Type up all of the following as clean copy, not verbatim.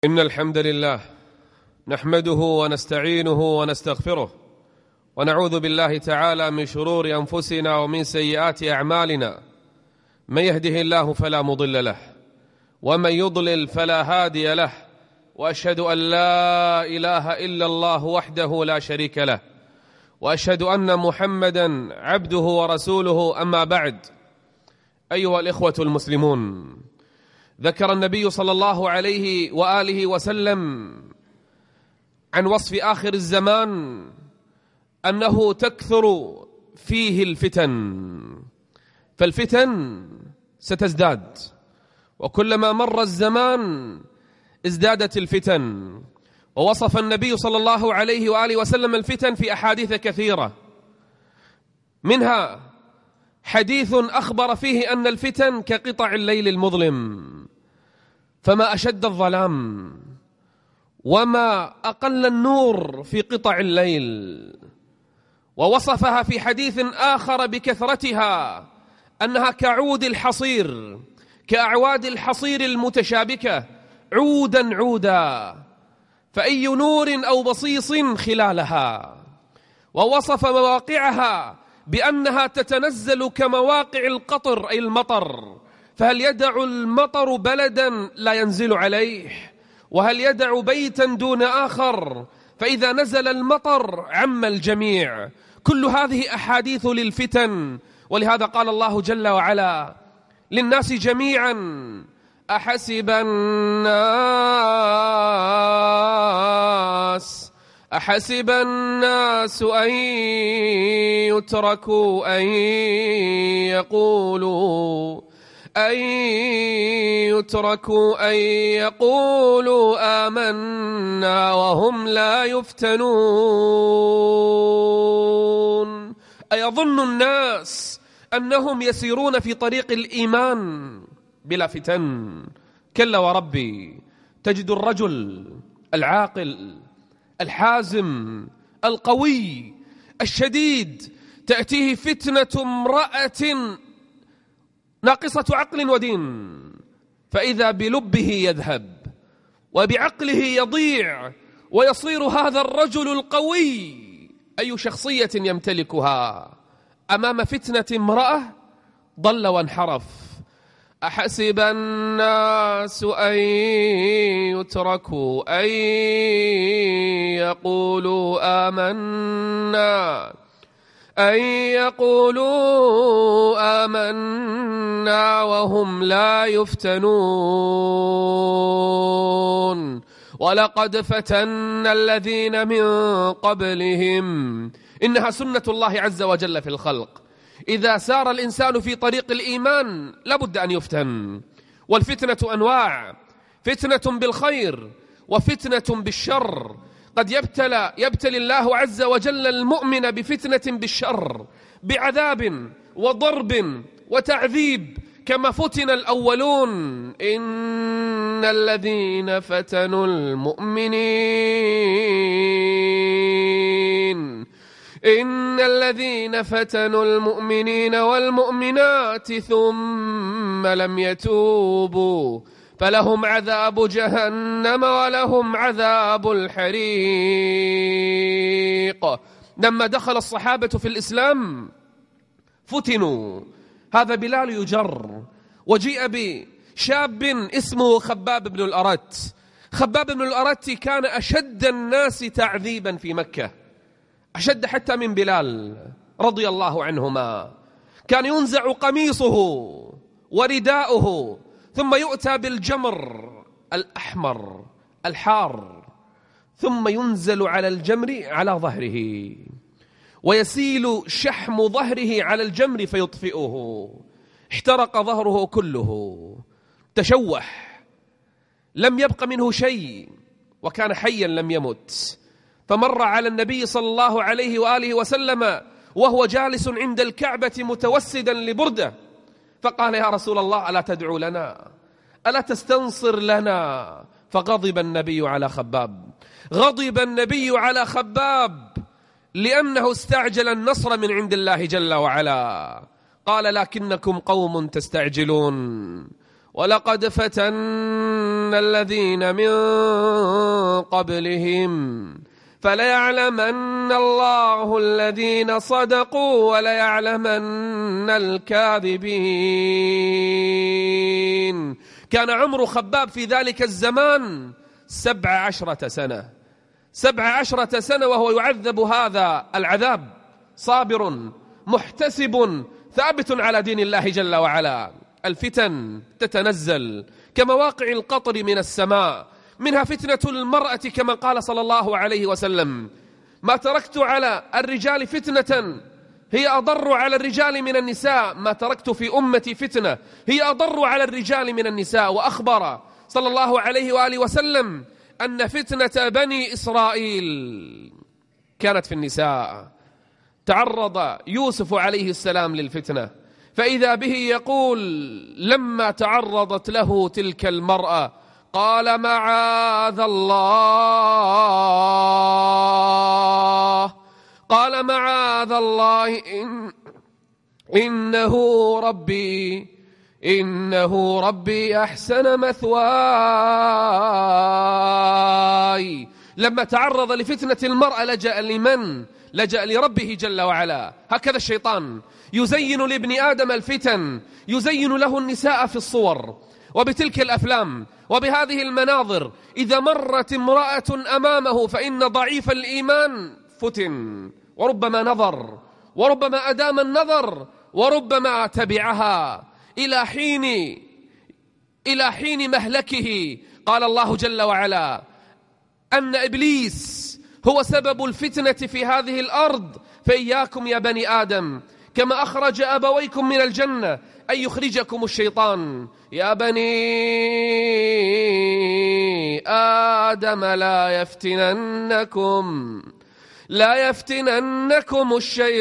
إن الحمد لله نحمده ونستعينه ونستغفره ونعوذ بالله تعالى من شرور أنفسنا ومن سيئات أعمالنا. من يهده الله فلا مضل له ومن يضلل فلا هادي له، وأشهد أن لا إله إلا الله وحده لا شريك له، وأشهد أن محمدا عبده ورسوله. أما بعد، أيها الإخوة المسلمون، ذكر النبي صلى الله عليه وآله وسلم عن وصف آخر الزمان أنه تكثر فيه الفتن، فالفتن ستزداد، وكلما مر الزمان ازدادت الفتن. ووصف النبي صلى الله عليه وآله وسلم الفتن في أحاديث كثيرة، منها حديث أخبر فيه أن الفتن كقطع الليل المظلم، فما أشد الظلام وما أقل النور في قطع الليل. ووصفها في حديث آخر بكثرتها أنها كعود الحصير، كأعواد الحصير المتشابكة عودا عودا، فأي نور أو بصيص خلالها. ووصف مواقعها بأنها تتنزل كمواقع القطر أي المطر، فهل يدع المطر بلدا لا ينزل عليه؟ وهل يدع بيتا دون آخر؟ فإذا نزل المطر عم الجميع. كل هذه أحاديث للفتن، ولهذا قال الله جل وعلا للناس جميعا: أحسب الناس أن يتركوا أن يقولوا آمنا وهم لا يفتنون. أيظن الناس أنهم يسيرون في طريق الإيمان بلا فتن؟ كلا وربي، تجد الرجل العاقل الحازم القوي الشديد تأتيه فتنة امرأة ناقصة عقل ودين، فإذا بلبه يذهب وبعقله يضيع، ويصير هذا الرجل القوي أي شخصية يمتلكها أمام فتنة امرأة ضل وانحرف. أحسب الناس أن يتركوا أن يقولوا آمنا وهم لا يفتنون. ولقد فتنا الذين من قبلهم. إنها سنة الله عز وجل في الخلق، إذا سار الإنسان في طريق الإيمان لابد أن يفتن. والفتنة أنواع: فتنة بالخير وفتنة بالشر. قد يبتلي الله عز وجل المؤمن بفتنة بالشر، بعذاب وضرب وتعذيب، كما فتن الأولون. إن الذين فتنوا المؤمنين والمؤمنات ثم لم يتوبوا فلهم عذاب جهنم ولهم عذاب الحريق. لما دخل الصحابة في الإسلام فتنوا. هذا بلال يجر، وجيء بشاب اسمه خباب بن الأرت. خباب بن الأرت كان أشد الناس تعذيبا في مكة، أشد حتى من بلال رضي الله عنهما. كان ينزع قميصه ورداؤه، ثم يؤتى بالجمر الأحمر الحار، ثم ينزل على الجمر على ظهره، ويسيل شحم ظهره على الجمر فيطفئه. احترق ظهره كله، تشوح، لم يبق منه شيء، وكان حيا لم يمت. فمر على النبي صلى الله عليه وآله وسلم وهو جالس عند الكعبة متوسدا لبردة، فقال: يا رسول الله، ألا تدعو لنا؟ ألا تستنصر لنا؟ فغضب النبي على خباب لأنه استعجل النصر من عند الله جل وعلا. قال: لكنكم قوم تستعجلون ولقد فتنا الذين من قبلهم فليعلمن الله الذين صدقوا وليعلمن الكاذبين. كان عمر خباب في ذلك الزمان 17 سنة، 17 سنة وهو يعذب هذا العذاب، صابر محتسب ثابت على دين الله جل وعلا. الفتن تتنزل كمواقع القطر من السماء، منها فتنة المرأة كما قال صلى الله عليه وسلم: ما تركت على الرجال فتنة هي أضر على الرجال من النساء، ما تركت في أمتي فتنة هي أضر على الرجال من النساء. وأخبر صلى الله عليه وآله وسلم أن فتنة بني إسرائيل كانت في النساء. تعرض يوسف عليه السلام للفتنة، فإذا به يقول لما تعرضت له تلك المرأة: قال معاذ الله، قال معاذ الله إنه ربي أحسن مثواي. لما تعرض لفتنة المرأة لجأ لمن؟ لجأ لربه جل وعلا. هكذا الشيطان يزين لابن آدم الفتن، يزين له النساء في الصور وبتلك الأفلام وبهذه المناظر. إذا مرت امرأة أمامه فإن ضعيف الإيمان فتن، وربما نظر، وربما أدام النظر، وربما تبعها إلى حين مهلكه. قال الله جل وعلا أن إبليس هو سبب الفتنة في هذه الأرض. فإياكم يا بني آدم كما أخرج أبويكم من الجنة أن يخرجكم الشيطان. يا بني آدم لا يفتننكم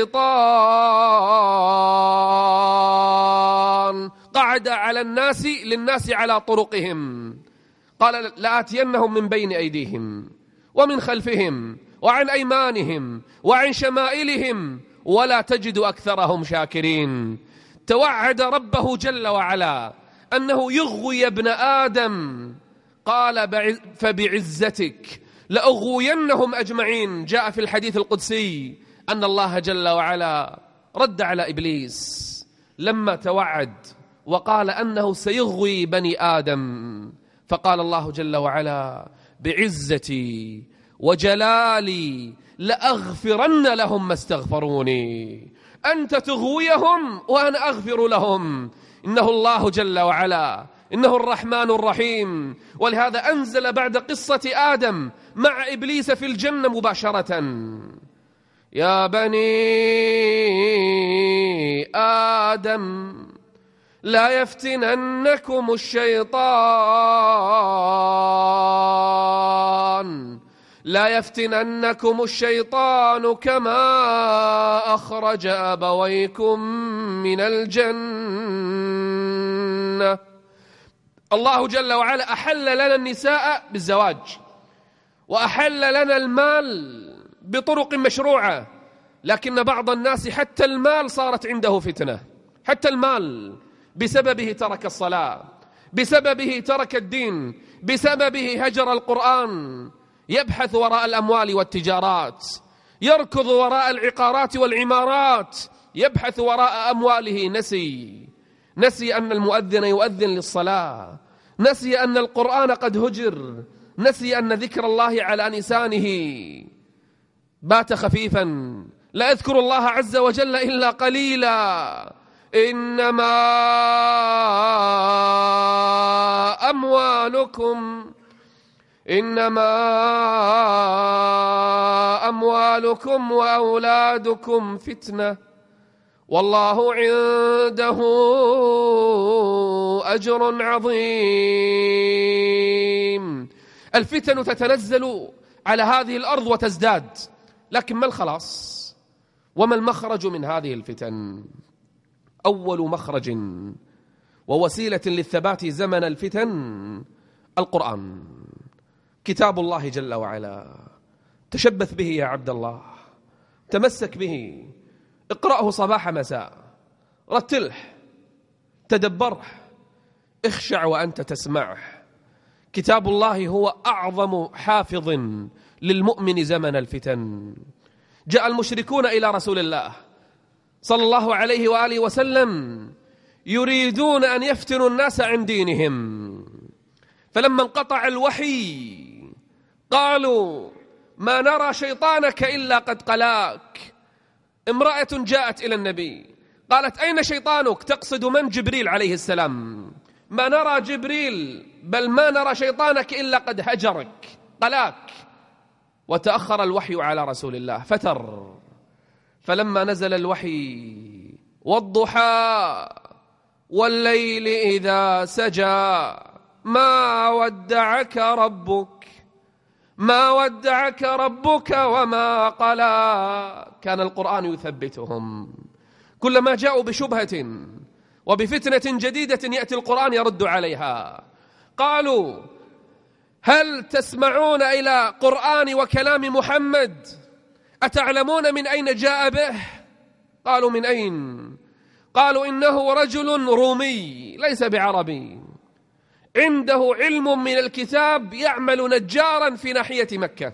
الشيطان. قعد على للناس على طرقهم، قال لآتينهم من بين أيديهم ومن خلفهم وعن أيمانهم وعن شمائلهم ولا تجد أكثرهم شاكرين. توعد ربه جل وعلا أنه يغوي ابن آدم، قال فبعزتك لأغوينهم أجمعين. جاء في الحديث القدسي أن الله جل وعلا رد على إبليس لما توعد وقال أنه سيغوي بني آدم، فقال الله جل وعلا: بعزتي وجلالي لأغفرن لهم ما استغفروني. أنت تغويهم وأنا أغفر لهم. إنه الله جل وعلا، إنه الرحمن الرحيم. ولهذا أنزل بعد قصة آدم مع إبليس في الجنة مباشرة: يا بني آدم لا يفتننكم الشيطان كما أخرج أبويكم من الجنة. الله جل وعلا أحل لنا النساء بالزواج، وأحل لنا المال بطرق مشروعة، لكن بعض الناس حتى المال صارت عنده فتنة، حتى المال بسببه ترك الصلاة، بسببه ترك الدين، بسببه هجر القرآن، يبحث وراء الأموال والتجارات، يركض وراء العقارات والعمارات، يبحث وراء أمواله. نسي أن المؤذن يؤذن للصلاة، نسي أن القرآن قد هجر، نسي أن ذكر الله على لسانه بات خفيفا، لا يذكر الله عز وجل إلا قليلا. إنما أموالكم وأولادكم فتنة والله عنده أجر عظيم. الفتن تتنزل على هذه الأرض وتزداد، لكن ما الخلاص وما المخرج من هذه الفتن؟ أول مخرج ووسيلة للثبات زمن الفتن القرآن، كتاب الله جل وعلا. تشبث به يا عبد الله، تمسك به، اقرأه صباح مساء، رتله، تدبره، اخشع وأنت تسمعه. كتاب الله هو أعظم حافظ للمؤمن زمن الفتن. جاء المشركون إلى رسول الله صلى الله عليه وآله وسلم يريدون أن يفتنوا الناس عن دينهم، فلما انقطع الوحي قالوا ما نرى شيطانك إلا قد قلاك. امرأة جاءت إلى النبي قالت أين شيطانك؟ تقصد من؟ جبريل عليه السلام. ما نرى جبريل، بل ما نرى شيطانك إلا قد هجرك قلاك. وتأخر الوحي على رسول الله فتر، فلما نزل الوحي والضحى والليل إذا سجى ما ودعك ربك وما قلى. كان القرآن يثبتهم. كلما جاءوا بشبهة وبفتنة جديدة يأتي القرآن يرد عليها. قالوا هل تسمعون إلى قرآن وكلام محمد؟ أتعلمون من أين جاء به؟ قالوا من أين؟ قالوا إنه رجل رومي ليس بعربي، عنده علم من الكتاب، يعمل نجارا في ناحية مكة،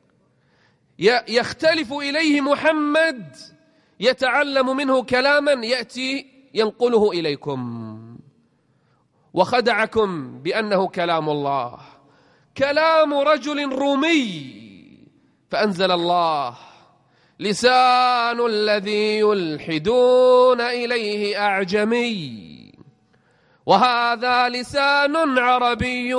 يختلف إليه محمد، يتعلم منه كلاما يأتي ينقله إليكم، وخدعكم بأنه كلام الله، كلام رجل رومي. فأنزل الله لسان الذي يلحدون إليه أعجمي وهذا لسان عربي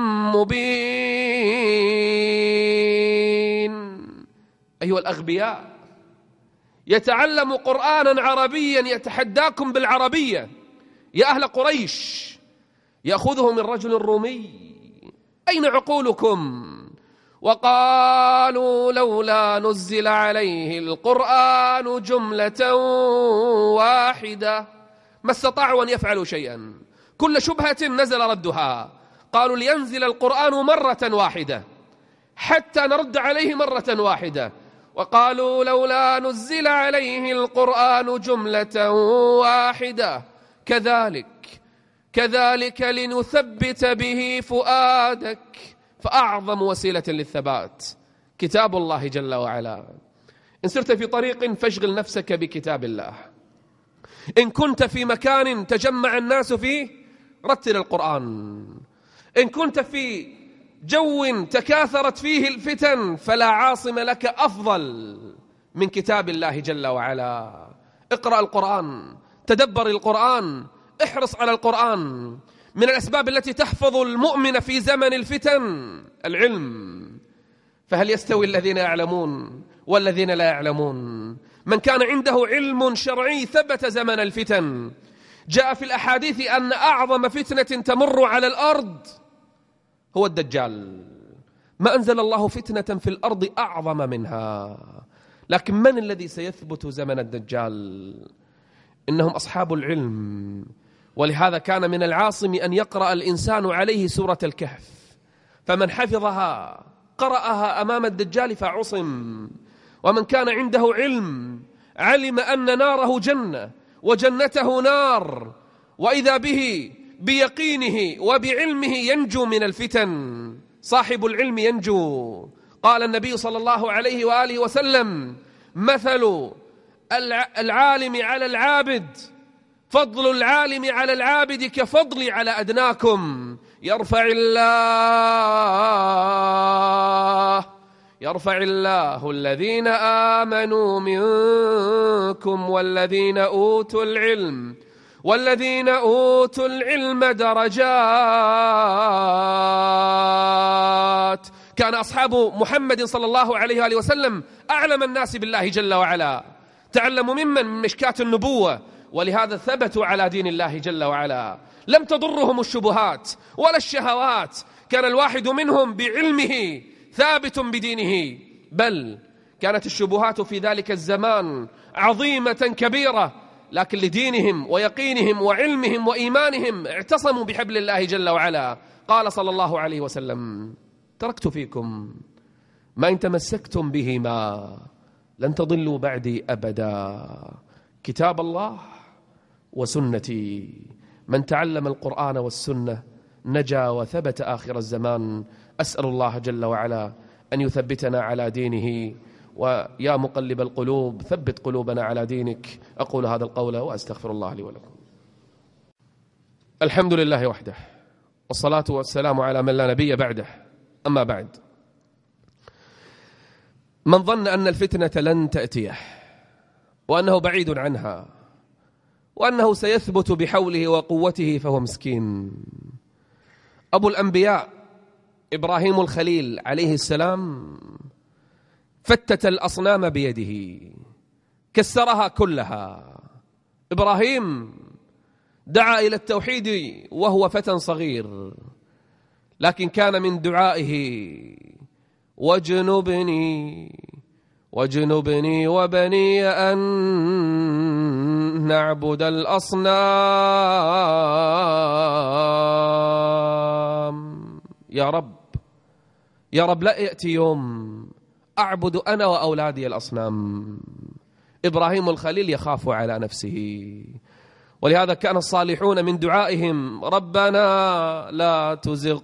مبين. أيها الأغبياء، يتعلم قرآنا عربيا يتحداكم بالعربية يا أهل قريش، يأخذه من رجل رومي. أين عقولكم؟ وقالوا لولا نزل عليه القرآن جملة واحدة. ما استطاعوا أن يفعلوا شيئا، كل شبهة نزل ردها. قالوا لينزل القرآن مرة واحدة حتى نرد عليه مرة واحدة. وقالوا لولا نزل عليه القرآن جملة واحدة كذلك لنثبت به فؤادك. فأعظم وسيلة للثبات كتاب الله جل وعلا. إن سرت في طريق فاشغل نفسك بكتاب الله. إن كنت في مكان تجمع الناس فيه رتل القرآن. إن كنت في جو تكاثرت فيه الفتن فلا عاصم لك أفضل من كتاب الله جل وعلا. اقرأ القرآن، تدبر القرآن، احرص على القرآن. من الأسباب التي تحفظ المؤمن في زمن الفتن العلم. فهل يستوي الذين يعلمون والذين لا يعلمون؟ من كان عنده علم شرعي ثبت زمن الفتن. جاء في الأحاديث أن أعظم فتنة تمر على الأرض هو الدجال. ما أنزل الله فتنة في الأرض أعظم منها. لكن من الذي سيثبت زمن الدجال؟ إنهم أصحاب العلم. ولهذا كان من العاصم أن يقرأ الإنسان عليه سورة الكهف، فمن حفظها قرأها أمام الدجال فعصم. ومن كان عنده علم علم أن ناره جنة وجنته نار، وإذا به بيقينه وبعلمه ينجو من الفتن. صاحب العلم ينجو. قال النبي صلى الله عليه وآله وسلم مثل العالم على العابد، فضل العالم على العابد كفضلي على أدناكم. يرفع الله الذين آمنوا منكم والذين أوتوا العلم درجات. كان أصحاب محمد صلى الله عليه وآله وسلم أعلم الناس بالله جل وعلا، تعلموا من مشكاة النبوة، ولهذا ثبتوا على دين الله جل وعلا. لم تضرهم الشبهات ولا الشهوات. كان الواحد منهم بعلمه ثابت بدينه، بل كانت الشبهات في ذلك الزمان عظيمة كبيرة، لكن لدينهم ويقينهم وعلمهم وإيمانهم اعتصموا بحبل الله جل وعلا. قال صلى الله عليه وسلم: تركت فيكم ما إن تمسكتم بهما لن تضلوا بعدي أبدا، كتاب الله وسنتي. من تعلم القرآن والسنة نجا وثبت آخر الزمان. أسأل الله جل وعلا أن يثبتنا على دينه، ويا مقلب القلوب ثبت قلوبنا على دينك. أقول هذا القول وأستغفر الله لي ولكم. الحمد لله وحده، والصلاة والسلام على من لا نبي بعده. أما بعد، من ظن أن الفتنة لن تأتيه وأنه بعيد عنها وأنه سيثبت بحوله وقوته فهو مسكين. أبو الأنبياء إبراهيم الخليل عليه السلام فتت الأصنام بيده، كسرها كلها. إبراهيم دعا إلى التوحيد وهو فتى صغير، لكن كان من دعائه وجنبني وبني أن نعبد الأصنام. يا رب لا يأتي يوم أعبد أنا وأولادي الأصنام. إبراهيم الخليل يخاف على نفسه، ولهذا كان الصالحون من دعائهم ربنا لا تزغ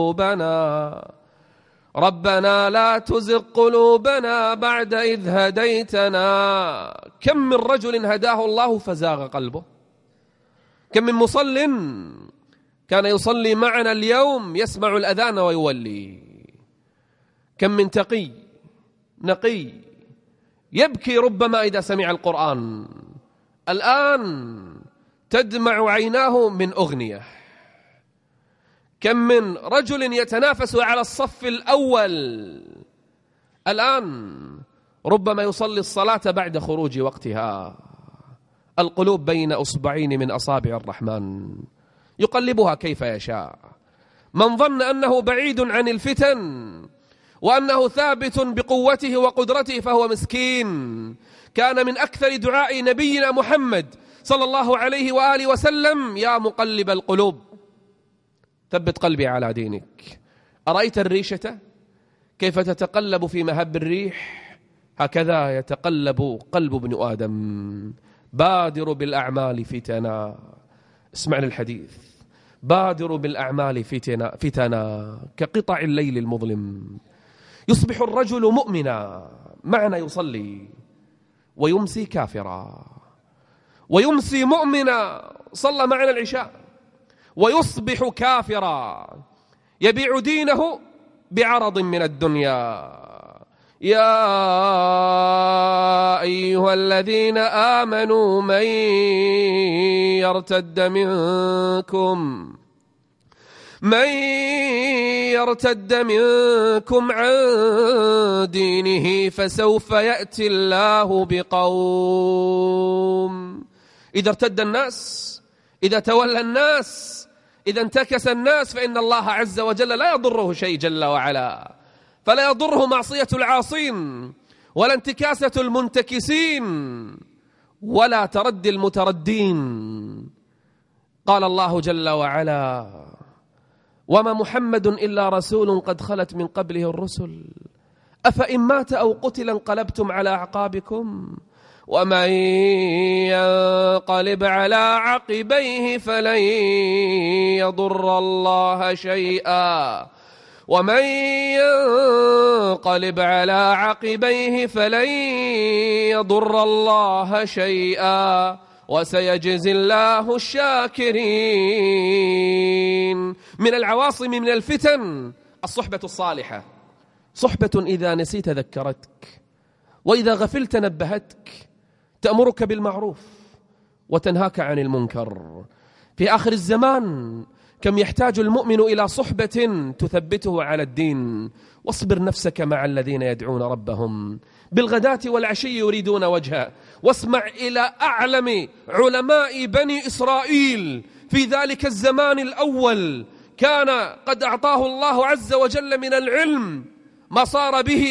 قلوبنا بعد إذ هديتنا. كم من رجل هداه الله فزاغ قلبه، كم من مصل كان يصلي معنا اليوم يسمع الأذان ويولي، كم من تقي نقي يبكي ربما إذا سمع القرآن، الآن تدمع عيناه من أغنية. كم من رجل يتنافس على الصف الأول، الآن ربما يصلي الصلاة بعد خروج وقتها. القلوب بين أصبعين من أصابع الرحمن يقلبها كيف يشاء. من ظن أنه بعيد عن الفتن وأنه ثابت بقوته وقدرته فهو مسكين. كان من أكثر دعاء نبينا محمد صلى الله عليه وآله وسلم يا مقلب القلوب ثبت قلبي على دينك. أرأيت الريشة كيف تتقلب في مهب الريح؟ هكذا يتقلب قلب ابن آدم. بادروا بالأعمال فتنا، اسمعنا الحديث، بادروا بالأعمال فتنا كقطع الليل المظلم. يصبح الرجل مؤمنا معنا يصلي، ويمسي كافرا، ويمسي مؤمنا صلى معنا العشاء، ويصبح كافرا يبيع دينه بعرض من الدنيا. يا أيها الذين آمنوا من يرتد منكم عن دينه فسوف يأتي الله بقوم. إذا ارتد الناس، إذا تولى الناس، إذا انتكس الناس، فإن الله عز وجل لا يضره شيء جل وعلا، فلا يضره معصية العاصين ولا انتكاسة المنتكسين ولا تردي المتردين. قال الله جل وعلا وما محمد إلا رسول قد خلت من قبله الرسل أفإن مات أو قتل انقلبتم على أعقابكم ومن ينقلب على عقبيه فلن يضر الله شيئا وسيجزي الله الشاكرين. من العواصم من الفتن الصحبة الصالحة، صحبة إذا نسيت ذكرتك، وإذا غفلت نبهتك، تأمرك بالمعروف وتنهاك عن المنكر. في آخر الزمان كم يحتاج المؤمن إلى صحبة تثبته على الدين. واصبر نفسك مع الذين يدعون ربهم بالغداة والعشي يريدون وجهه، واسمع إلى أعلم علماء بني إسرائيل في ذلك الزمان الأول، كان قد أعطاه الله عز وجل من العلم ما صار به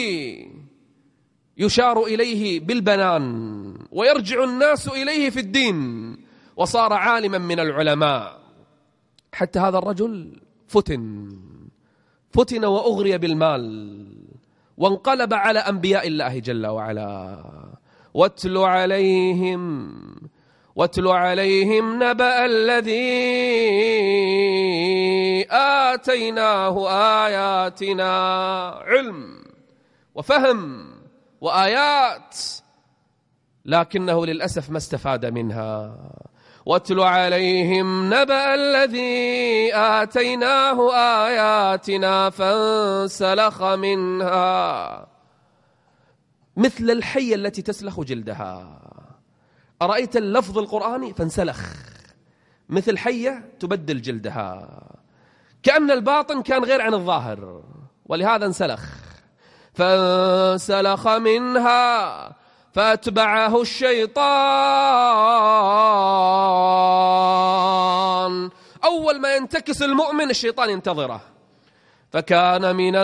يشار إليه بالبنان ويرجع الناس إليه في الدين، وصار عالما من العلماء. حتى هذا الرجل فتن وأغري بالمال وانقلب على أنبياء الله جل وعلا. واتل واتل عليهم نبأ الذي آتيناه آياتنا علم وفهم وآيات، لكنه للأسف ما استفاد منها. واتل عليهم نبأ الذي آتيناه آياتنا فانسلخ منها مثل الحية التي تسلخ جلدها. أرأيت اللفظ القرآني فانسلخ، مثل حية تبدل جلدها، كأن الباطن كان غير عن الظاهر، ولهذا انسلخ. فانسلخ منها فأتبعه الشيطان. أول ما ينتكس المؤمن الشيطان ينتظره، فكان من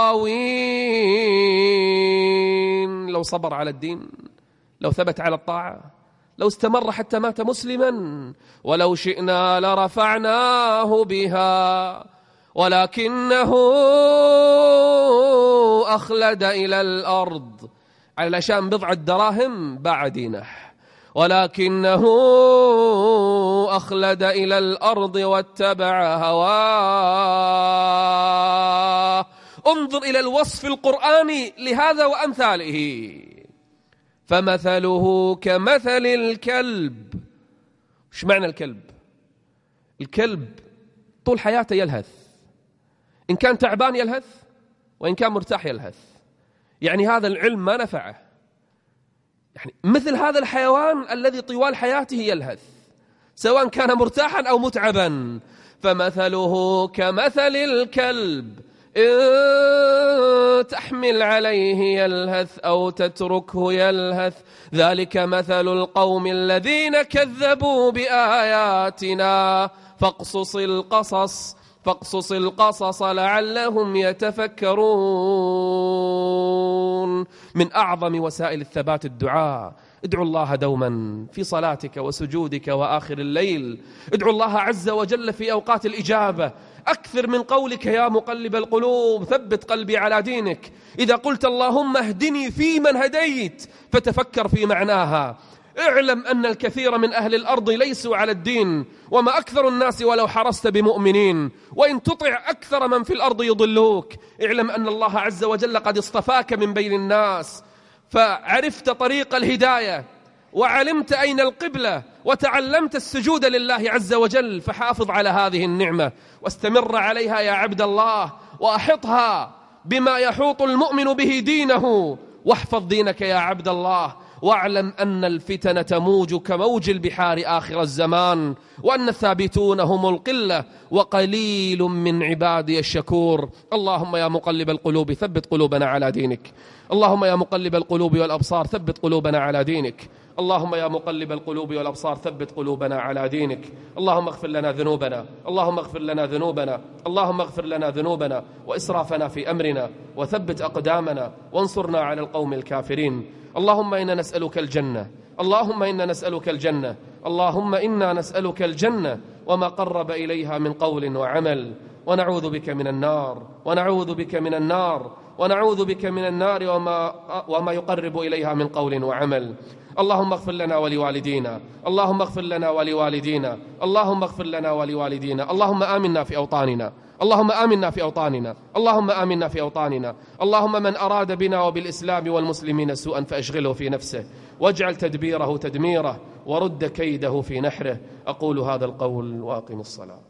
الغاوين. لو صبر على الدين، لو ثبت على الطاعة، لو استمر حتى مات مسلما، ولو شئنا لرفعناه بها ولكنه أخلد إلى الأرض، علشان بضعة دراهم باع دينه، ولكنه أخلد إلى الأرض واتبع هواه. انظر إلى الوصف القرآني لهذا وأمثاله. فمثله كمثل الكلب. وش معنى الكلب؟ الكلب طول حياته يلهث، إن كان تعبان يلهث وإن كان مرتاح يلهث، يعني هذا العلم ما نفعه. يعني مثل هذا الحيوان الذي طوال حياته يلهث سواء كان مرتاحا أو متعبا. فمثله كمثل الكلب إن تحمل عليه يلهث أو تتركه يلهث، ذلك مثل القوم الذين كذبوا بآياتنا فاقصص القصص لعلهم يتفكرون. من أعظم وسائل الثبات الدعاء. ادعو الله دوما في صلاتك وسجودك وآخر الليل. ادعو الله عز وجل في أوقات الإجابة. أكثر من قولك يا مقلب القلوب ثبت قلبي على دينك. إذا قلت اللهم اهدني فيمن هديت فتفكر في معناها. اعلم أن الكثير من أهل الأرض ليسوا على الدين، وما أكثر الناس ولو حرصت بمؤمنين، وإن تطع أكثر من في الأرض يضلوك. اعلم أن الله عز وجل قد اصطفاك من بين الناس، فعرفت طريق الهداية وعلمت أين القبلة وتعلمت السجود لله عز وجل. فحافظ على هذه النعمة واستمر عليها يا عبد الله، وأحطها بما يحوط المؤمن به دينه. واحفظ دينك يا عبد الله، واعلم أن الفتن تموج كموج البحار آخر الزمان، وأن الثابتون هم القلة وقليل من عبادي الشكور. اللهم يا مقلب القلوب ثبت قلوبنا على دينك. اللهم يا مقلب القلوب والأبصار ثبت قلوبنا على دينك. اللهم يا مقلب القلوب والأبصار ثبت قلوبنا على دينك. اللهم اغفر لنا ذنوبنا، اللهم اغفر لنا ذنوبنا، اللهم اغفر لنا ذنوبنا وإسرافنا في أمرنا، وثبت أقدامنا وانصرنا على القوم الكافرين. اللهم إنا نسألك الجنة، اللهم إنا نسألك الجنة، اللهم إنا نسألك الجنة وما قرب إليها من قول وعمل، ونعوذ بك من النار، ونعوذ بك من النار، ونعوذ بك من النار وما يقرب إليها من قول وعمل. اللهم اغفر لنا ولوالدينا، اللهم اغفر لنا ولوالدينا، اللهم اغفر لنا ولوالدينا. اللهم آمنا في أوطاننا، اللهم آمنا في أوطاننا، اللهم آمنا في أوطاننا. اللهم من أراد بنا وبالإسلام والمسلمين سوءا فأشغله في نفسه، واجعل تدبيره تدميره، ورد كيده في نحره. أقول هذا القول وأقم الصلاة.